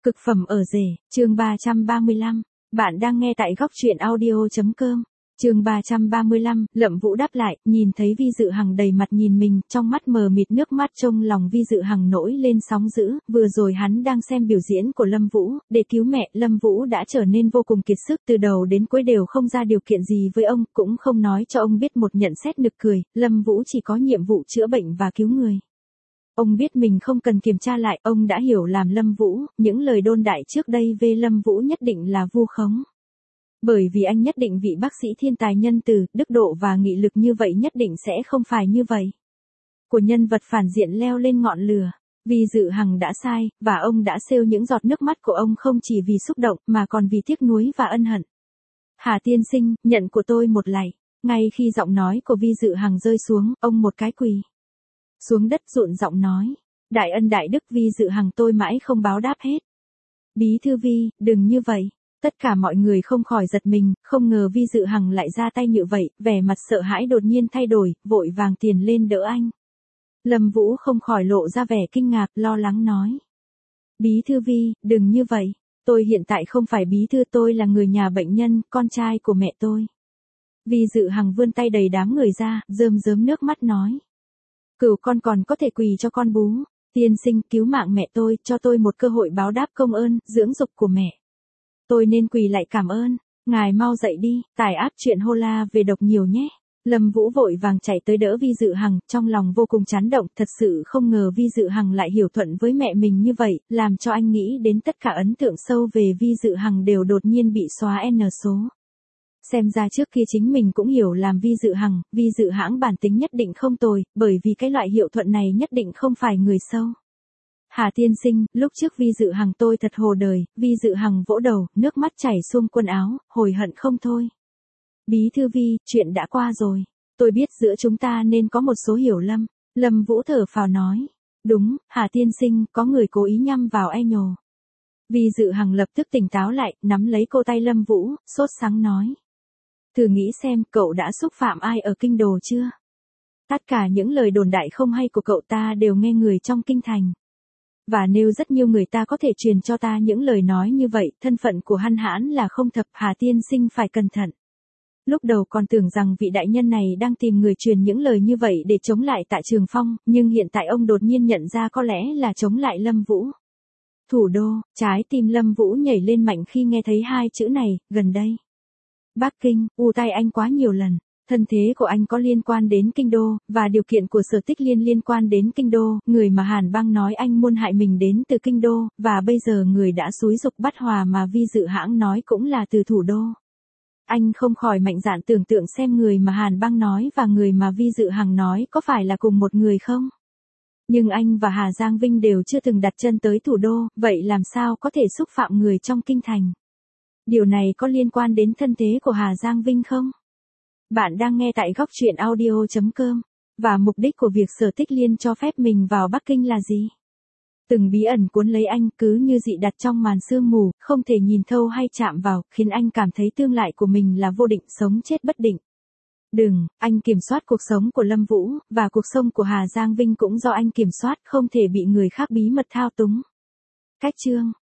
Cực phẩm ở rể, chương 335. Bạn đang nghe tại góc truyện audio.com. Chương 335, Lâm Vũ đáp lại, nhìn thấy Vi Dự Hằng đầy mặt nhìn mình, trong mắt mờ mịt nước mắt trong lòng Vi Dự Hằng nổi lên sóng dữ, vừa rồi hắn đang xem biểu diễn của Lâm Vũ, để cứu mẹ, Lâm Vũ đã trở nên vô cùng kiệt sức, từ đầu đến cuối đều không ra điều kiện gì với ông, cũng không nói cho ông biết một nhận xét nực cười, Lâm Vũ chỉ có nhiệm vụ chữa bệnh và cứu người. Ông biết mình không cần kiểm tra lại, ông đã hiểu làm Lâm Vũ, những lời đồn đại trước đây về Lâm Vũ nhất định là vu khống. Bởi vì anh nhất định vị bác sĩ thiên tài nhân từ, đức độ và nghị lực như vậy nhất định sẽ không phải như vậy. Của nhân vật phản diện leo lên ngọn lửa. Vi Dự Hằng đã sai, và ông đã xêu những giọt nước mắt của ông không chỉ vì xúc động mà còn vì tiếc nuối và ân hận. Hà tiên sinh, nhận của tôi một lạy. Ngay khi giọng nói của Vi Dự Hằng rơi xuống, ông một cái quỳ xuống đất rụn giọng nói. Đại ân đại đức Vi Dự Hằng tôi mãi không báo đáp hết. Bí thư Vi, đừng như vậy. Tất cả mọi người không khỏi giật mình, không ngờ Vi Dự Hằng lại ra tay như vậy, vẻ mặt sợ hãi đột nhiên thay đổi, vội vàng tiền lên đỡ anh. Lâm Vũ không khỏi lộ ra vẻ kinh ngạc, lo lắng nói. Bí thư Vi, đừng như vậy. Tôi hiện tại không phải bí thư, tôi là người nhà bệnh nhân, con trai của mẹ tôi. Vi Dự Hằng vươn tay đầy đám người ra, rơm rớm nước mắt nói. Cửu con còn có thể quỳ cho con bú. Tiên sinh cứu mạng mẹ tôi, cho tôi một cơ hội báo đáp công ơn, dưỡng dục của mẹ. Tôi nên quỳ lại cảm ơn. Ngài mau dậy đi, tải app chuyện Hola về đọc nhiều nhé. Lâm Vũ vội vàng chạy tới đỡ Vi Dự Hằng, trong lòng vô cùng chán động, thật sự không ngờ Vi Dự Hằng lại hiểu thuận với mẹ mình như vậy, làm cho anh nghĩ đến tất cả ấn tượng sâu về Vi Dự Hằng đều đột nhiên bị xóa N số. Xem ra trước kia chính mình cũng hiểu làm Vi Dự Hằng, Vi Dự Hãng bản tính nhất định không tồi, bởi vì cái loại hiệu thuận này nhất định không phải người sâu. Hà tiên sinh, lúc trước Vi Dự Hằng tôi thật hồ đời, Vi Dự Hằng vỗ đầu, nước mắt chảy xuống quần áo, hồi hận không thôi. Bí thư Vi, chuyện đã qua rồi. Tôi biết giữa chúng ta nên có một số hiểu lầm. Lâm Vũ thở phào nói. Đúng, Hà tiên sinh, có người cố ý nhắm vào e nhồ. Vi Dự Hằng lập tức tỉnh táo lại, nắm lấy cô tay Lâm Vũ, sốt sắng nói. Thử nghĩ xem, cậu đã xúc phạm ai ở kinh đô chưa? Tất cả những lời đồn đại không hay của cậu ta đều nghe người trong kinh thành. Và nếu rất nhiều người ta có thể truyền cho ta những lời nói như vậy, thân phận của Hăn Hãn là không thập, Hà tiên sinh phải cẩn thận. Lúc đầu còn tưởng rằng vị đại nhân này đang tìm người truyền những lời như vậy để chống lại Tạ Trường Phong, nhưng hiện tại ông đột nhiên nhận ra có lẽ là chống lại Lâm Vũ. Thủ đô, trái tim Lâm Vũ nhảy lên mạnh khi nghe thấy hai chữ này, gần đây. Bắc Kinh, tay anh quá nhiều lần. Thân thế của anh có liên quan đến kinh đô, và điều kiện của Sở Tích Liên liên quan đến kinh đô, người mà Hàn Băng nói anh muốn hại mình đến từ kinh đô, và bây giờ người đã xúi giục bắt Hòa mà Vi Dự Hãng nói cũng là từ thủ đô. Anh không khỏi mạnh dạn tưởng tượng xem người mà Hàn Băng nói và người mà Vi Dự Hằng nói có phải là cùng một người không? Nhưng anh và Hà Giang Vinh đều chưa từng đặt chân tới thủ đô, vậy làm sao có thể xúc phạm người trong kinh thành? Điều này có liên quan đến thân thế của Hà Giang Vinh không? Bạn đang nghe tại góc truyện audio.com. Và mục đích của việc Sở Tích Liên cho phép mình vào Bắc Kinh là gì? Từng bí ẩn cuốn lấy anh cứ như dị đặt trong màn sương mù, không thể nhìn thâu hay chạm vào, khiến anh cảm thấy tương lai của mình là vô định, sống chết bất định. Đừng, anh kiểm soát cuộc sống của Lâm Vũ, và cuộc sống của Hà Giang Vinh cũng do anh kiểm soát, không thể bị người khác bí mật thao túng. Cách chương